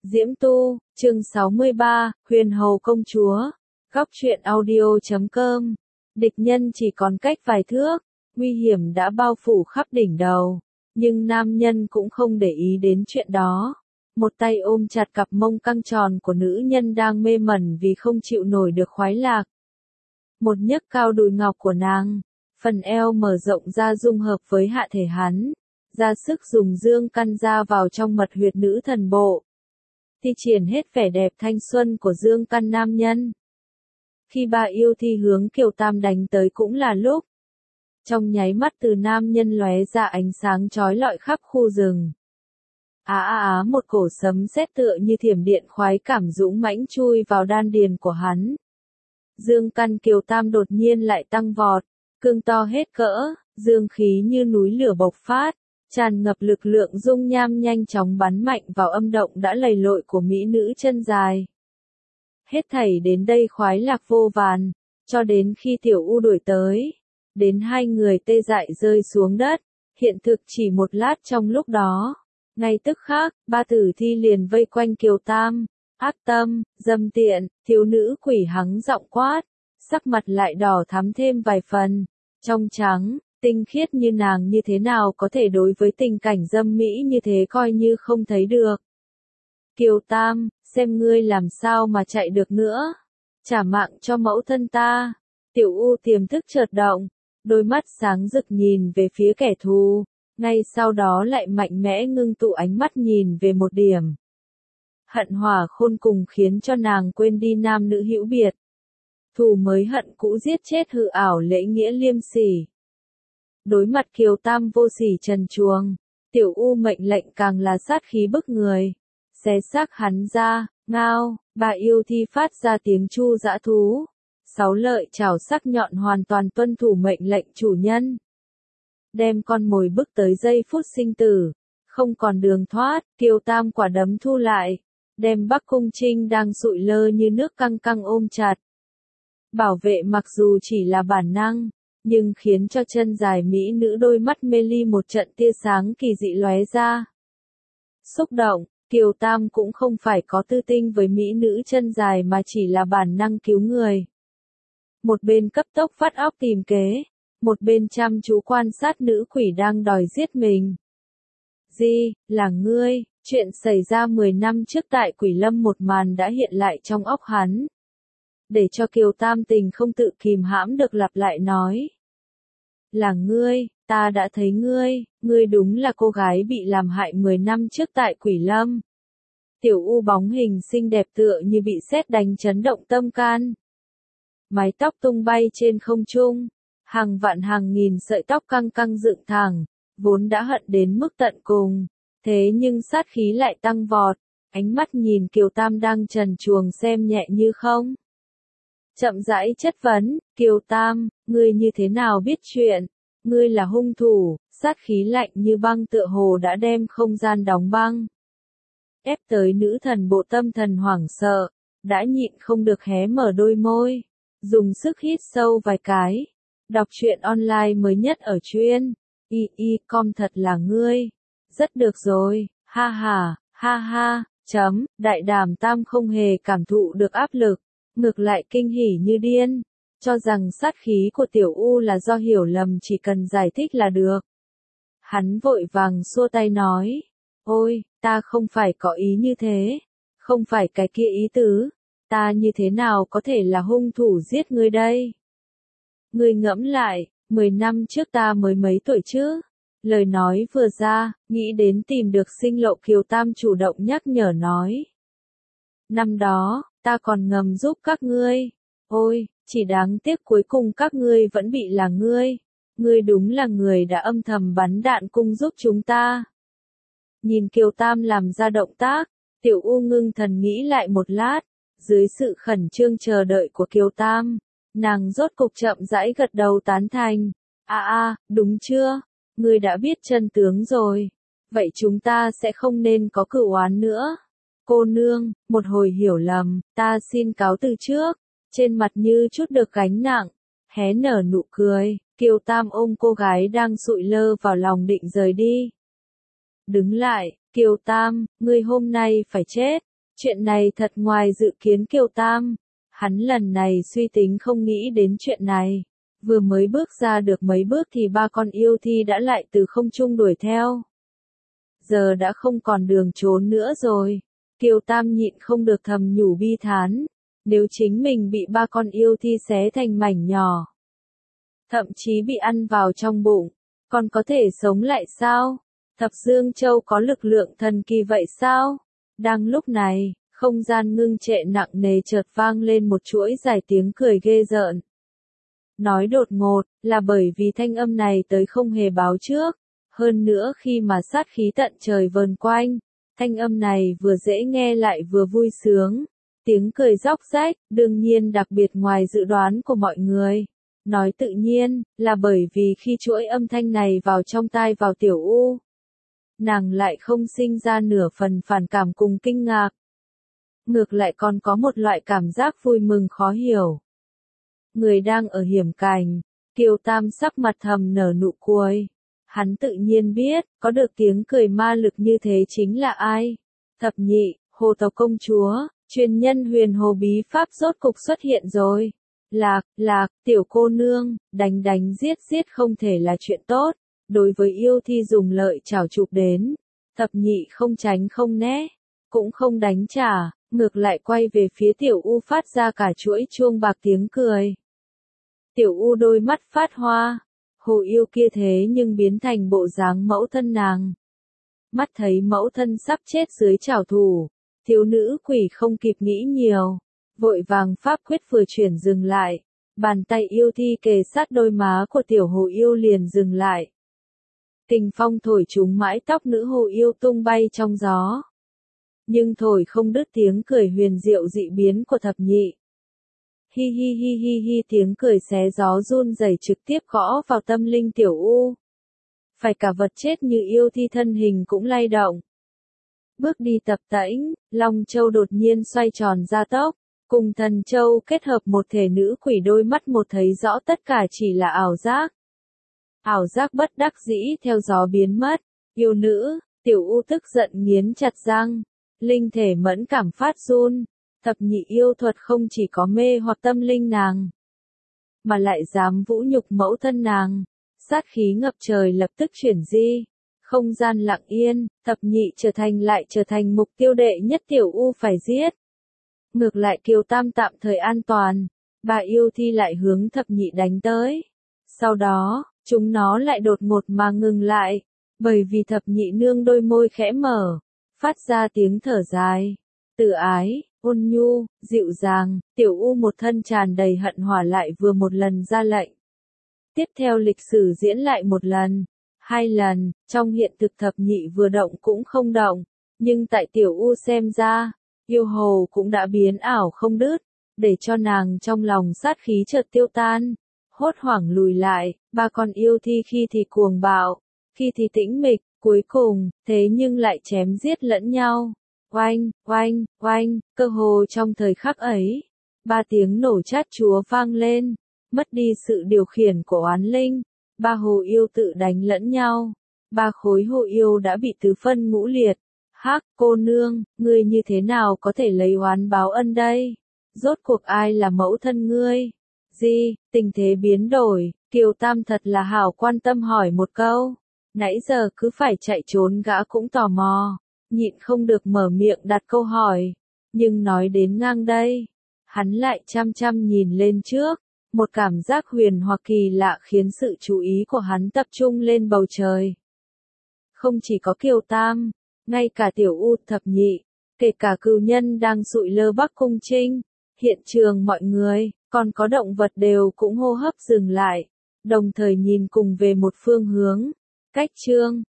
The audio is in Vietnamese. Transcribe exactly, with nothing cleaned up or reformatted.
Diễm Tu, chương sáu mươi ba, Huyền Hầu Công Chúa, Góc truyện audio chấm com. Địch nhân chỉ còn cách vài thước, nguy hiểm đã bao phủ khắp đỉnh đầu, nhưng nam nhân cũng không để ý đến chuyện đó. Một tay ôm chặt cặp mông căng tròn của nữ nhân đang mê mẩn vì không chịu nổi được khoái lạc. Một nhấc cao đùi ngọc của nàng, phần eo mở rộng ra dung hợp với hạ thể hắn, ra sức dùng dương căn ra vào trong mật huyệt nữ thần bộ. Thi triển hết vẻ đẹp thanh xuân của dương căn nam nhân. Khi bà yêu thi hướng Kiều Tam đánh tới cũng là lúc. Trong nháy mắt từ nam nhân lóe ra ánh sáng chói lọi khắp khu rừng. Á á á một cổ sấm sét tựa như thiểm điện khoái cảm dũng mãnh chui vào đan điền của hắn. Dương căn Kiều Tam đột nhiên lại tăng vọt, cương to hết cỡ, dương khí như núi lửa bộc phát. Tràn ngập lực lượng dung nham nhanh chóng bắn mạnh vào âm động đã lầy lội của mỹ nữ chân dài. Hết thảy đến đây khoái lạc vô vàn, cho đến khi tiểu u đuổi tới, đến hai người tê dại rơi xuống đất, hiện thực chỉ một lát trong lúc đó. Ngay tức khắc, ba tử thi liền vây quanh Kiều Tam, ác tâm, dâm tiện, thiếu nữ quỷ hắng giọng quát, sắc mặt lại đỏ thắm thêm vài phần, trong trắng. Tinh khiết như nàng như thế nào có thể đối với tình cảnh dâm mỹ như thế coi như không thấy được. Kiều Tam, xem ngươi làm sao mà chạy được nữa. Trả mạng cho mẫu thân ta. Tiểu U tiềm thức chợt động, đôi mắt sáng rực nhìn về phía kẻ thù, ngay sau đó lại mạnh mẽ ngưng tụ ánh mắt nhìn về một điểm. Hận hỏa khôn cùng khiến cho nàng quên đi nam nữ hữu biệt. Thù mới hận cũ giết chết hư ảo lễ nghĩa liêm sỉ. Đối mặt Kiều Tam vô sỉ trần truồng, tiểu U mệnh lệnh càng là sát khí bức người. Xé xác hắn ra, ngao, bà yêu thi phát ra tiếng chu dã thú. Sáu lợi chảo sắc nhọn hoàn toàn tuân thủ mệnh lệnh chủ nhân. Đem con mồi bước tới giây phút sinh tử, không còn đường thoát, Kiều Tam quả đấm thu lại, đem Bắc Cung Trinh đang sụi lơ như nước căng căng ôm chặt. Bảo vệ mặc dù chỉ là bản năng, nhưng khiến cho chân dài mỹ nữ đôi mắt mê ly một trận tia sáng kỳ dị lóe ra. Xúc động, Kiều Tam cũng không phải có tư tinh với mỹ nữ chân dài mà chỉ là bản năng cứu người. Một bên cấp tốc vắt óc tìm kế, một bên chăm chú quan sát nữ quỷ đang đòi giết mình. Di, là ngươi, chuyện xảy ra mười năm trước tại Quỷ Lâm một màn đã hiện lại trong óc hắn. Để cho Kiều Tam tình không tự kìm hãm được lặp lại nói. Là ngươi, ta đã thấy ngươi, ngươi đúng là cô gái bị làm hại mười năm trước tại Quỷ Lâm. Tiểu U bóng hình xinh đẹp tựa như bị sét đánh chấn động tâm can. Mái tóc tung bay trên không trung, hàng vạn hàng nghìn sợi tóc căng căng dựng thẳng, vốn đã hận đến mức tận cùng, thế nhưng sát khí lại tăng vọt, ánh mắt nhìn Kiều Tam đang trần truồng xem nhẹ như không. Chậm rãi chất vấn, Kiều Tam, ngươi như thế nào biết chuyện, ngươi là hung thủ, sát khí lạnh như băng tựa hồ đã đem không gian đóng băng. Ép tới nữ thần bộ tâm thần hoảng sợ, đã nhịn không được hé mở đôi môi, dùng sức hít sâu vài cái. Đọc truyện online mới nhất ở truyện y y com thật là ngươi. Rất được rồi, ha ha, ha ha, chấm, đại đàm tam không hề cảm thụ được áp lực. Ngược lại kinh hỉ như điên, cho rằng sát khí của tiểu U là do hiểu lầm chỉ cần giải thích là được. Hắn vội vàng xua tay nói, ôi, ta không phải có ý như thế, không phải cái kia ý tứ, ta như thế nào có thể là hung thủ giết ngươi đây? Ngươi ngẫm lại, mười năm trước ta mới mấy tuổi chứ? Lời nói vừa ra, nghĩ đến tìm được sinh lộ Kiều Tam chủ động nhắc nhở nói. Năm đó, ta còn ngầm giúp các ngươi. Ôi, chỉ đáng tiếc cuối cùng các ngươi vẫn bị là ngươi. Ngươi đúng là người đã âm thầm bắn đạn cung giúp chúng ta. Nhìn Kiều Tam làm ra động tác, tiểu U ngưng thần nghĩ lại một lát. Dưới sự khẩn trương chờ đợi của Kiều Tam, nàng rốt cục chậm rãi gật đầu tán thành. À à, đúng chưa? Ngươi đã biết chân tướng rồi. Vậy chúng ta sẽ không nên có cửu oán nữa. Cô nương, một hồi hiểu lầm, ta xin cáo từ trước. Trên mặt như chút được gánh nặng, hé nở nụ cười, Kiều Tam ôm cô gái đang sụi lơ vào lòng định rời đi. Đứng lại, Kiều Tam, ngươi hôm nay phải chết. Chuyện này thật ngoài dự kiến Kiều Tam. Hắn lần này suy tính không nghĩ đến chuyện này. Vừa mới bước ra được mấy bước thì ba con yêu thi đã lại từ không trung đuổi theo. Giờ đã không còn đường trốn nữa rồi. Kiều Tam nhịn không được thầm nhủ bi thán. Nếu chính mình bị ba con yêu thi xé thành mảnh nhỏ, thậm chí bị ăn vào trong bụng, còn có thể sống lại sao? Thập Dương Châu có lực lượng thần kỳ vậy sao? Đang lúc này, không gian ngưng trệ nặng nề chợt vang lên một chuỗi dài tiếng cười ghê rợn. Nói đột ngột, là bởi vì thanh âm này tới không hề báo trước. Hơn nữa khi mà sát khí tận trời vờn quanh, thanh âm này vừa dễ nghe lại vừa vui sướng. Tiếng cười róc rách, đương nhiên đặc biệt ngoài dự đoán của mọi người. Nói tự nhiên, là bởi vì khi chuỗi âm thanh này vào trong tai vào Tiểu U, nàng lại không sinh ra nửa phần phản cảm cùng kinh ngạc. Ngược lại còn có một loại cảm giác vui mừng khó hiểu. Người đang ở hiểm cảnh, Kiều Tam sắc mặt thầm nở nụ cười. Hắn tự nhiên biết, có được tiếng cười ma lực như thế chính là ai. Thập nhị, hồ tộc công chúa, truyền nhân huyền hồ bí pháp rốt cục xuất hiện rồi. Lạc, lạc, tiểu cô nương, đánh đánh giết giết không thể là chuyện tốt. Đối với yêu thi dùng lợi chảo chụp đến, thập nhị không tránh không né, cũng không đánh trả, ngược lại quay về phía Tiểu U phát ra cả chuỗi chuông bạc tiếng cười. Tiểu U đôi mắt phát hoa, hồ yêu kia thế nhưng biến thành bộ dáng mẫu thân nàng. Mắt thấy mẫu thân sắp chết dưới trảo thủ, thiếu nữ quỷ không kịp nghĩ nhiều, vội vàng pháp quyết vừa chuyển dừng lại, bàn tay yêu thi kề sát đôi má của tiểu hồ yêu liền dừng lại. Kình phong thổi trúng mái tóc nữ hồ yêu tung bay trong gió. Nhưng thổi không đứt tiếng cười huyền diệu dị biến của thập nhị. Hi hi hi hi hi tiếng cười xé gió run rẩy trực tiếp gõ vào tâm linh Tiểu U. Phải cả vật chết như yêu thi thân hình cũng lay động. Bước đi tập tễnh, Long Châu đột nhiên xoay tròn ra tốc, cùng Thần Châu kết hợp một thể nữ quỷ đôi mắt một thấy rõ tất cả chỉ là ảo giác. Ảo giác bất đắc dĩ theo gió biến mất, yêu nữ, Tiểu U tức giận nghiến chặt răng, linh thể mẫn cảm phát run, thập nhị yêu thuật không chỉ có mê hoặc tâm linh nàng, mà lại dám vũ nhục mẫu thân nàng, sát khí ngập trời lập tức chuyển di, không gian lặng yên, thập nhị trở thành lại trở thành mục tiêu đệ nhất Tiểu U phải giết. Ngược lại Kiều Tam tạm thời an toàn, bà yêu thi lại hướng thập nhị đánh tới. Sau đó, chúng nó lại đột ngột mà ngừng lại, bởi vì thập nhị nương đôi môi khẽ mở, phát ra tiếng thở dài. Từ ái, ôn nhu, dịu dàng, Tiểu U một thân tràn đầy hận hỏa lại vừa một lần ra lệnh. Tiếp theo lịch sử diễn lại một lần, hai lần, trong hiện thực thập nhị vừa động cũng không động, nhưng tại Tiểu U xem ra, yêu hồ cũng đã biến ảo không đứt, để cho nàng trong lòng sát khí chợt tiêu tan. Hốt hoảng lùi lại, ba con yêu thi khi thì cuồng bạo, khi thì tĩnh mịch, cuối cùng, thế nhưng lại chém giết lẫn nhau. Oanh, oanh, oanh, cơ hồ trong thời khắc ấy, ba tiếng nổ chát chúa vang lên, mất đi sự điều khiển của oán linh, ba hồ yêu tự đánh lẫn nhau, ba khối hồ yêu đã bị tứ phân ngũ liệt. Hắc, cô nương, ngươi như thế nào có thể lấy oán báo ân đây? Rốt cuộc ai là mẫu thân ngươi? Gì, tình thế biến đổi, Kiều Tam thật là hảo quan tâm hỏi một câu. Nãy giờ cứ phải chạy trốn gã cũng tò mò, nhịn không được mở miệng đặt câu hỏi. Nhưng nói đến ngang đây, hắn lại chăm chăm nhìn lên trước, một cảm giác huyền hoặc kỳ lạ khiến sự chú ý của hắn tập trung lên bầu trời. Không chỉ có Kiều Tam, ngay cả Tiểu U thập nhị, kể cả cừu nhân đang sụi lơ Bắc Cung Trinh, hiện trường mọi người, còn có động vật đều cũng hô hấp dừng lại, đồng thời nhìn cùng về một phương hướng. Cách chương